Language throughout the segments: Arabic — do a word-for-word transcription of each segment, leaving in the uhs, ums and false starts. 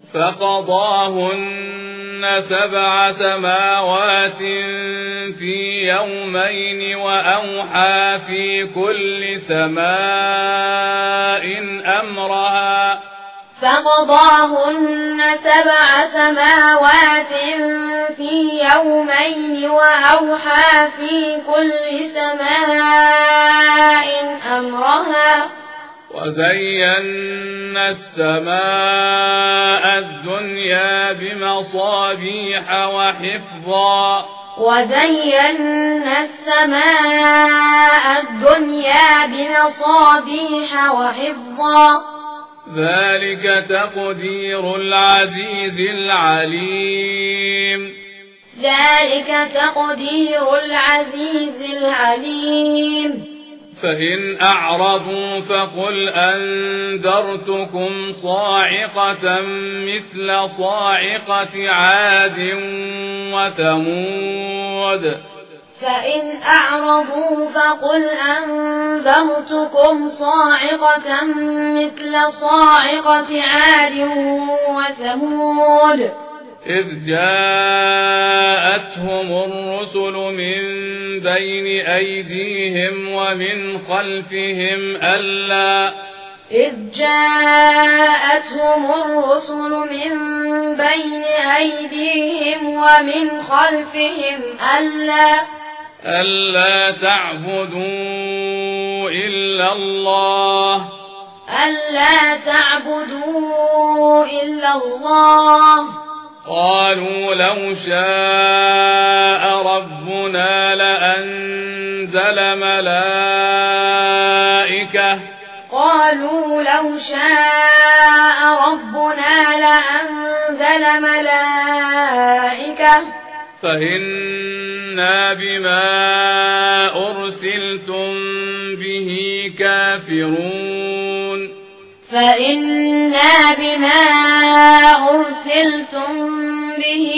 فقضاهن سبع سماوات في يومين وأوحى في كل سماء أمرها فقضاهن سبع سماوات في يومين وأوحى في كل سماء أمرها وزينا السماء الدنيا بمصابيح وحفظا وزينا السماء الدنيا بمصابيح وحفظا ذلك تقدير العزيز العليم ذلك تقدير العزيز العليم فإن أعرضوا فقل أنذرتكم صاعقة مثل صاعقة عاد وثمود فإن أعرضوا فقل أنذرتكم صاعقة مثل صاعقة عاد وثمود إذ جاءتهم الرسل من بين أيديهم ومن خلفهم ألا إذ جاءتهم الرسل من بين أيديهم ومن خلفهم ألا ألا تعبدوا إلا الله ألا تعبدوا إلا الله قالوا لو شاء ربنا لأنزل ملائكة قالوا لو شاء ربنا لأنزل ملائكة فإنا بما أرسلتم به كافرون فإنا بما أرسلتم به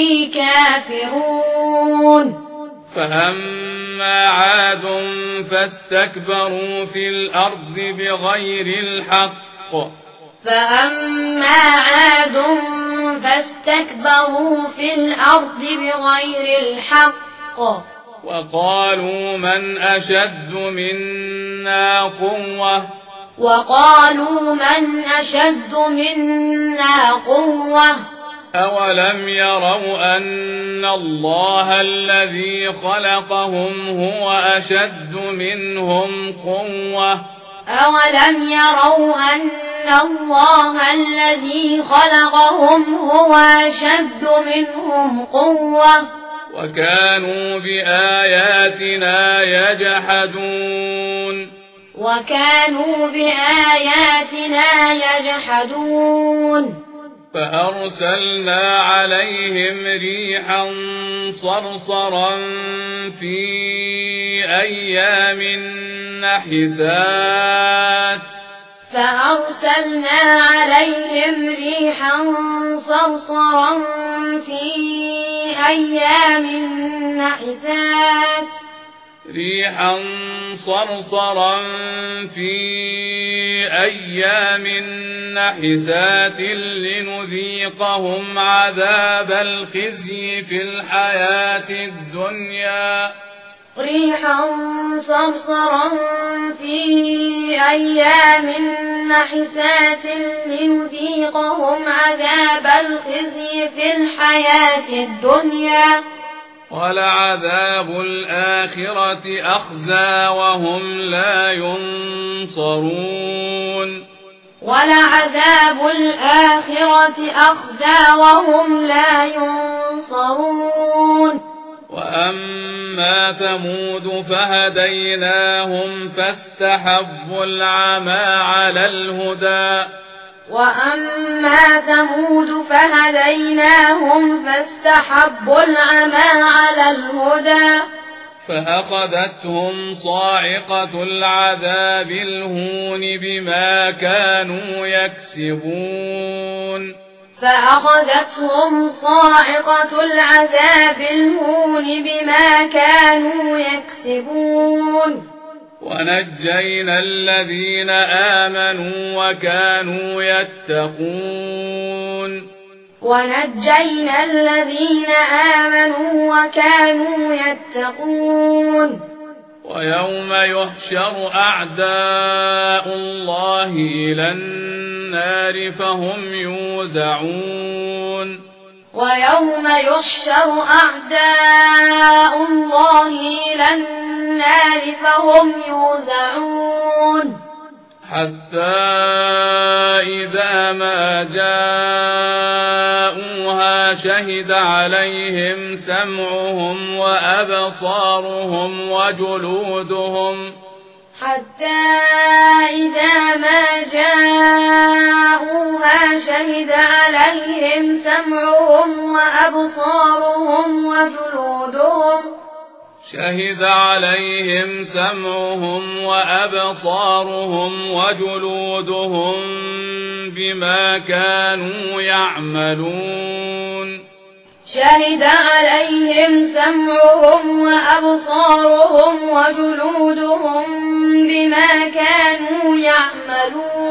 كافرون فأما عاد فاستكبروا في الأرض بغير الحق فأما عاد فاستكبروا في الأرض بغير الحق وقالوا من أشد منا قوة وقالوا من أشد منا قوة أولم يروا أن الله الذي خلقهم هو أشد منهم قوة أولم يروا أن الله الذي خلقهم هو أشد منهم قوة وكانوا بآياتنا يجحدون وكانوا بآياتنا يجحدون فأرسلنا عليهم ريحا صرصرا في أيام نحسات فأرسلنا عليهم ريحا صرصرا في أيام نحسات ريحا صرصرا في أيام نحسات لنذيقهم عذاب الخزي في الحياة الدنيا ريحا صرصرا في أيام نحسات لنذيقهم عذاب الخزي في الحياة الدنيا ولعذاب الآخرة أخزى وهم لا ينصرون ولعذاب الآخرة أخزى وهم لا ينصرون وأما ثمود فهديناهم فاستحبوا العمى على الهدى وأما ثمود فهديناهم فاستحبوا العمى على الهدى فأخذتهم صاعقة العذاب الهون بما كانوا يكسبون فأخذتهم صاعقة العذاب الهون بما كانوا يكسبون ونجينا الذين آمنوا وكانوا يتقون ونجينا الذين آمنوا وكانوا يتقون ويوم يحشر أعداء الله إلى النار فهم يوزعون ويوم يحشر أعداء الله إلى النار فهم يوزعون حتى إذا ما جاءوها شهد عليهم سمعهم وأبصارهم وجلودهم حتى إذا ما جاءوها شهد عليهم سمعهم وأبصارهم وجلودهم شهد عليهم سمعهم وأبصارهم وجلودهم بما كانوا يعملون شهد عليهم سمعهم وأبصارهم وجلودهم بما كانوا يعملون